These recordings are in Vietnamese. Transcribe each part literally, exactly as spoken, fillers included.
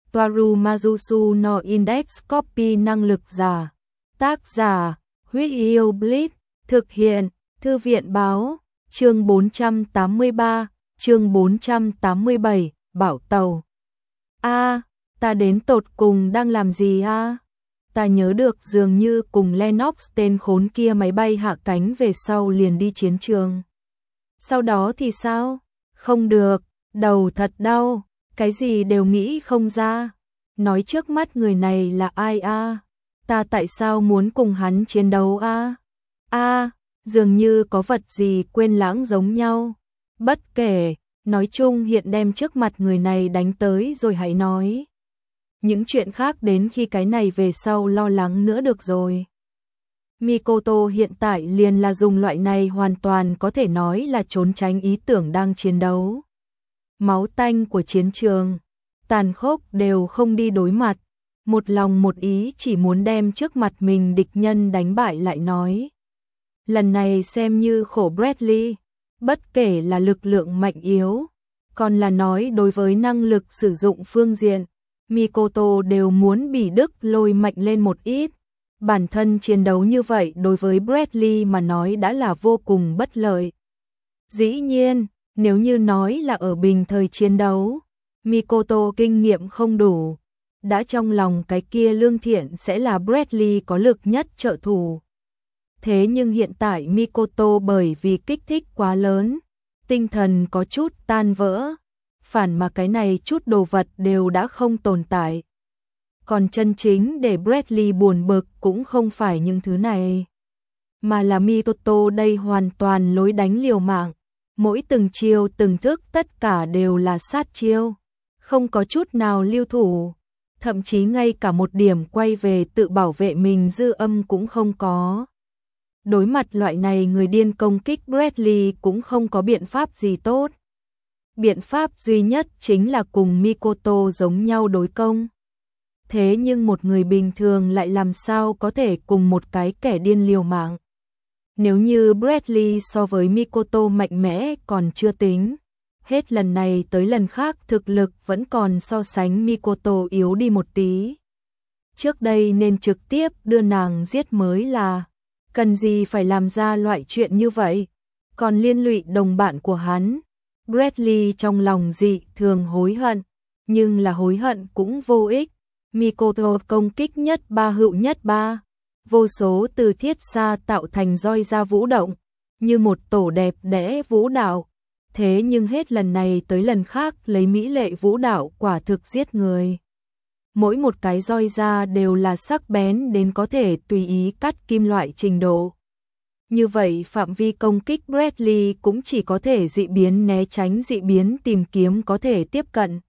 Toaru Majusu no Index Copy năng lực giả. Tác giả, Huyết Yêu Blitz, thực hiện, Thư viện Báo, chương bốn trăm tám mươi ba, chương bốn trăm tám mươi bảy, Bảo Tàu. A, ta đến tột cùng đang làm gì a? À? Ta nhớ được dường như cùng Lennox tên khốn kia máy bay hạ cánh về sau liền đi chiến trường. Sau đó thì sao? Không được, đầu thật đau, cái gì đều nghĩ không ra. Nói trước mắt người này là ai a? À? Ta tại sao muốn cùng hắn chiến đấu a? À? A, à, dường như có vật gì quên lãng giống nhau. Bất kể, nói chung hiện đem trước mặt người này đánh tới rồi hãy nói. Những chuyện khác đến khi cái này về sau lo lắng nữa được rồi. Mikoto hiện tại liền là dùng loại này hoàn toàn có thể nói là trốn tránh ý tưởng đang chiến đấu. Máu tanh của chiến trường, tàn khốc đều không đi đối mặt, một lòng một ý chỉ muốn đem trước mặt mình địch nhân đánh bại lại nói. Lần này xem như khổ Bradley, bất kể là lực lượng mạnh yếu, còn là nói đối với năng lực sử dụng phương diện, Mikoto đều muốn Bỉ Đức lôi mạnh lên một ít. Bản thân chiến đấu như vậy đối với Bradley mà nói đã là vô cùng bất lợi. Dĩ nhiên, nếu như nói là ở bình thời chiến đấu, Mikoto kinh nghiệm không đủ, đã trong lòng cái kia lương thiện sẽ là Bradley có lực nhất trợ thủ. Thế nhưng hiện tại Mikoto bởi vì kích thích quá lớn, tinh thần có chút tan vỡ, phản mà cái này chút đồ vật đều đã không tồn tại. Còn chân chính để Bradley buồn bực cũng không phải những thứ này, mà là Mikoto đây hoàn toàn lối đánh liều mạng, mỗi từng chiêu từng thức tất cả đều là sát chiêu, không có chút nào lưu thủ, thậm chí ngay cả một điểm quay về tự bảo vệ mình dư âm cũng không có. Đối mặt loại này người điên công kích Bradley cũng không có biện pháp gì tốt. Biện pháp duy nhất chính là cùng Mikoto giống nhau đối công. Thế nhưng một người bình thường lại làm sao có thể cùng một cái kẻ điên liều mạng. Nếu như Bradley so với Mikoto mạnh mẽ còn chưa tính, hết lần này tới lần khác thực lực vẫn còn so sánh Mikoto yếu đi một tí. Trước đây nên trực tiếp đưa nàng giết mới là, cần gì phải làm ra loại chuyện như vậy, còn liên lụy đồng bạn của hắn. Bradley trong lòng dị thường hối hận, nhưng là hối hận cũng vô ích. Mikoto công kích nhất ba hữu nhất ba, vô số từ thiết xa tạo thành roi ra vũ động, như một tổ đẹp đẽ vũ đạo. Thế nhưng hết lần này tới lần khác lấy mỹ lệ vũ đạo quả thực giết người. Mỗi một cái roi ra đều là sắc bén đến có thể tùy ý cắt kim loại trình độ. Như vậy phạm vi công kích Bradley cũng chỉ có thể dị biến né tránh dị biến tìm kiếm có thể tiếp cận.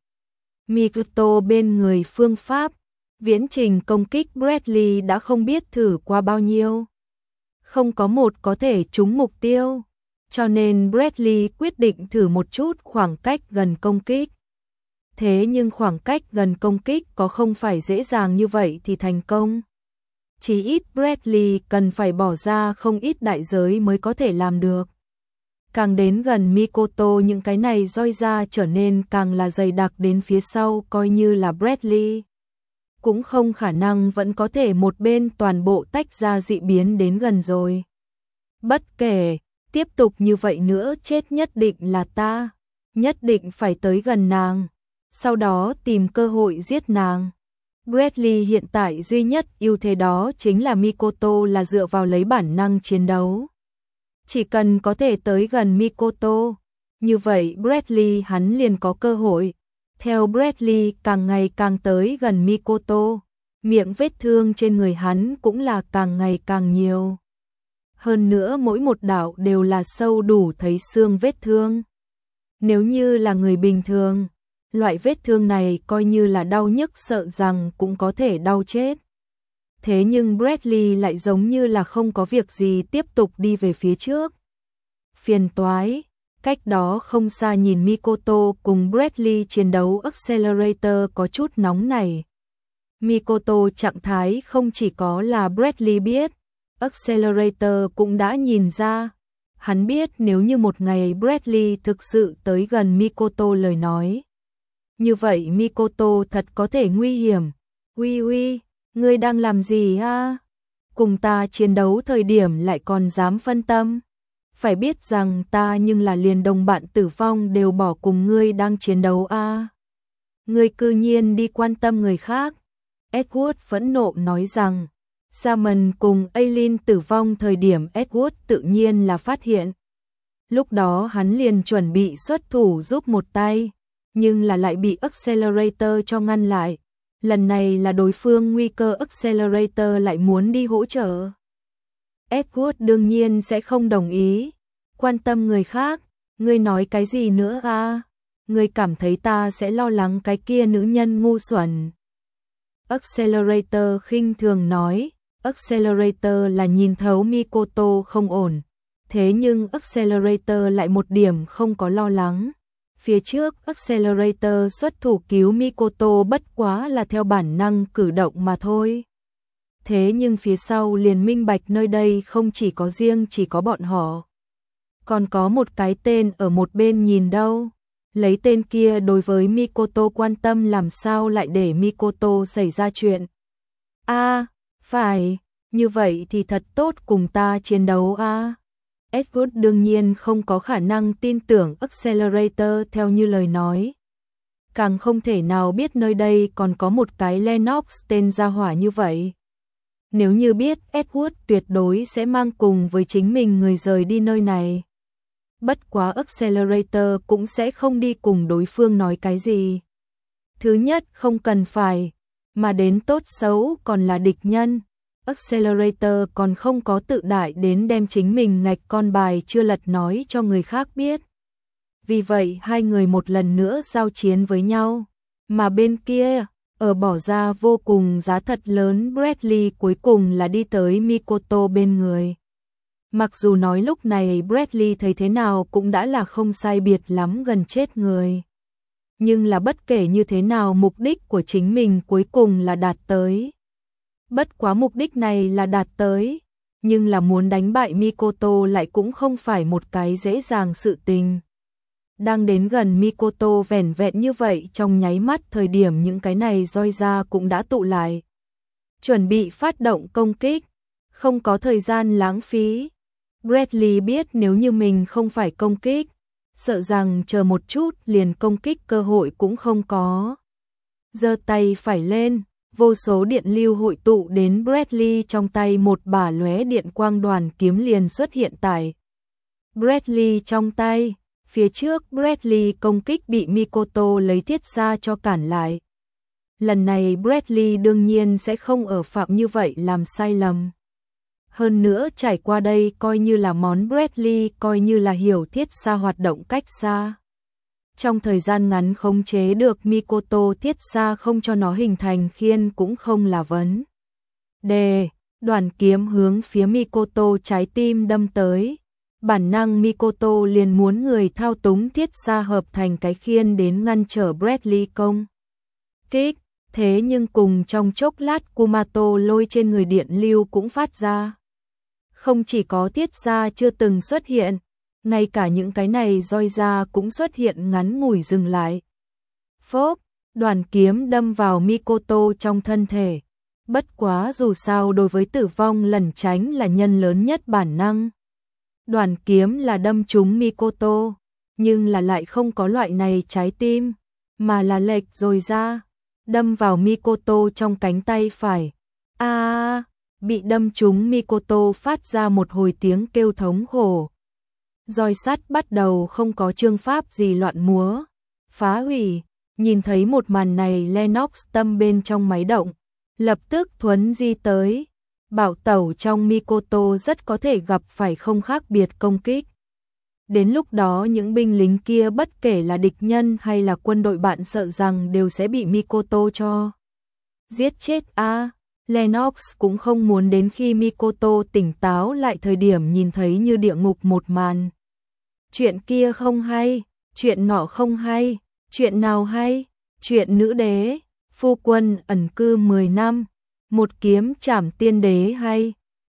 Mikoto bên người phương pháp, viễn trình công kích Bradley đã không biết thử qua bao nhiêu. Không có một có thể trúng mục tiêu, cho nên Bradley quyết định thử một chút khoảng cách gần công kích. Thế nhưng khoảng cách gần công kích có không phải dễ dàng như vậy thì thành công. Chỉ ít Bradley cần phải bỏ ra không ít đại giới mới có thể làm được. Càng đến gần Mikoto những cái này roi ra trở nên càng là dày đặc đến phía sau, coi như là Bradley cũng không khả năng vẫn có thể một bên toàn bộ tách ra dị biến đến gần rồi. Bất kể, tiếp tục như vậy nữa chết nhất định là ta, nhất định phải tới gần nàng, sau đó tìm cơ hội giết nàng. Bradley hiện tại duy nhất ưu thế đó chính là Mikoto là dựa vào lấy bản năng chiến đấu. Chỉ cần có thể tới gần Mikoto, như vậy Bradley hắn liền có cơ hội. Theo Bradley càng ngày càng tới gần Mikoto, miệng vết thương trên người hắn cũng là càng ngày càng nhiều. Hơn nữa mỗi một đạo đều là sâu đủ thấy xương vết thương. Nếu như là người bình thường, loại vết thương này coi như là đau nhức sợ rằng cũng có thể đau chết. Thế nhưng Bradley lại giống như là không có việc gì tiếp tục đi về phía trước. Phiền toái, cách đó không xa nhìn Mikoto cùng Bradley chiến đấu Accelerator có chút nóng này. Mikoto trạng thái không chỉ có là Bradley biết, Accelerator cũng đã nhìn ra. Hắn biết nếu như một ngày Bradley thực sự tới gần Mikoto lời nói, như vậy Mikoto thật có thể nguy hiểm. Uy uy, ngươi đang làm gì a? Cùng ta chiến đấu thời điểm lại còn dám phân tâm. Phải biết rằng ta nhưng là liền đồng bạn tử vong đều bỏ cùng ngươi đang chiến đấu a. Ngươi cư nhiên đi quan tâm người khác. Edward phẫn nộ nói rằng, Simon cùng Aileen tử vong thời điểm Edward tự nhiên là phát hiện. Lúc đó hắn liền chuẩn bị xuất thủ giúp một tay, nhưng là lại bị Accelerator cho ngăn lại. Lần này là đối phương nguy cơ Accelerator lại muốn đi hỗ trợ. Edward đương nhiên sẽ không đồng ý. Quan tâm người khác, ngươi nói cái gì nữa a? Ngươi cảm thấy ta sẽ lo lắng cái kia nữ nhân ngu xuẩn. Accelerator khinh thường nói, Accelerator là nhìn thấu Mikoto không ổn. Thế nhưng Accelerator lại một điểm không có lo lắng. Phía trước Accelerator xuất thủ cứu Mikoto bất quá là theo bản năng cử động mà thôi. Thế nhưng phía sau liền minh bạch nơi đây không chỉ có riêng chỉ có bọn họ. Còn có một cái tên ở một bên nhìn đâu. Lấy tên kia đối với Mikoto quan tâm làm sao lại để Mikoto xảy ra chuyện. A, à, phải, như vậy thì thật tốt cùng ta chiến đấu a. À. Edward đương nhiên không có khả năng tin tưởng Accelerator theo như lời nói. Càng không thể nào biết nơi đây còn có một cái Lennox tên gia hỏa như vậy. Nếu như biết Edward tuyệt đối sẽ mang cùng với chính mình người rời đi nơi này. Bất quá Accelerator cũng sẽ không đi cùng đối phương nói cái gì. Thứ nhất không cần phải, mà đến tốt xấu còn là địch nhân. Accelerator còn không có tự đại đến đem chính mình ngạch con bài chưa lật nói cho người khác biết. Vì vậy hai người một lần nữa giao chiến với nhau. Mà bên kia, ở bỏ ra vô cùng giá thật lớn Bradley cuối cùng là đi tới Mikoto bên người. Mặc dù nói lúc này Bradley thấy thế nào cũng đã là không sai biệt lắm gần chết người. Nhưng là bất kể như thế nào mục đích của chính mình cuối cùng là đạt tới. Bất quá mục đích này là đạt tới, nhưng là muốn đánh bại Mikoto lại cũng không phải một cái dễ dàng sự tình. Đang đến gần Mikoto vẻn vẹn như vậy trong nháy mắt thời điểm những cái này roi ra cũng đã tụ lại. Chuẩn bị phát động công kích, không có thời gian lãng phí. Bradley biết nếu như mình không phải công kích, sợ rằng chờ một chút liền công kích cơ hội cũng không có. Giơ tay phải lên, vô số điện lưu hội tụ đến Bradley trong tay một bả lóe điện quang đoàn kiếm liền xuất hiện tại Bradley trong tay. Phía trước Bradley công kích bị Mikoto lấy thiết xa cho cản lại. Lần này Bradley đương nhiên sẽ không ở phạm như vậy làm sai lầm. Hơn nữa trải qua đây coi như là món Bradley coi như là hiểu thiết xa hoạt động cách xa. Trong thời gian ngắn khống chế được Mikoto thiết xa không cho nó hình thành khiên cũng không là vấn đề. Đoàn kiếm hướng phía Mikoto trái tim đâm tới. Bản năng Mikoto liền muốn người thao túng thiết xa hợp thành cái khiên đến ngăn trở Bradley công kích. Thế nhưng cùng trong chốc lát Kumato lôi trên người điện lưu cũng phát ra. Không chỉ có thiết xa chưa từng xuất hiện, ngay cả những cái này roi ra cũng xuất hiện ngắn ngủi dừng lại. Phốp, đoàn kiếm đâm vào Mikoto trong thân thể. Bất quá dù sao đối với tử vong lẩn tránh là nhân lớn nhất bản năng. Đoàn kiếm là đâm trúng Mikoto, nhưng là lại không có loại này trái tim, mà là lệch rồi ra, đâm vào Mikoto trong cánh tay phải. A, à, bị đâm trúng Mikoto phát ra một hồi tiếng kêu thống khổ. Roi sắt bắt đầu không có chương pháp gì loạn múa, phá hủy. Nhìn thấy một màn này Lennox tâm bên trong máy động, lập tức thuấn di tới. Bảo tẩu trong Mikoto rất có thể gặp phải không khác biệt công kích. Đến lúc đó những binh lính kia bất kể là địch nhân hay là quân đội bạn sợ rằng đều sẽ bị Mikoto cho giết chết a. À, Lennox cũng không muốn đến khi Mikoto tỉnh táo lại thời điểm nhìn thấy như địa ngục một màn. Chuyện kia không hay, chuyện nọ không hay, chuyện nào hay, chuyện nữ đế, phu quân ẩn cư mười năm. Một kiếm trảm tiên đế hay,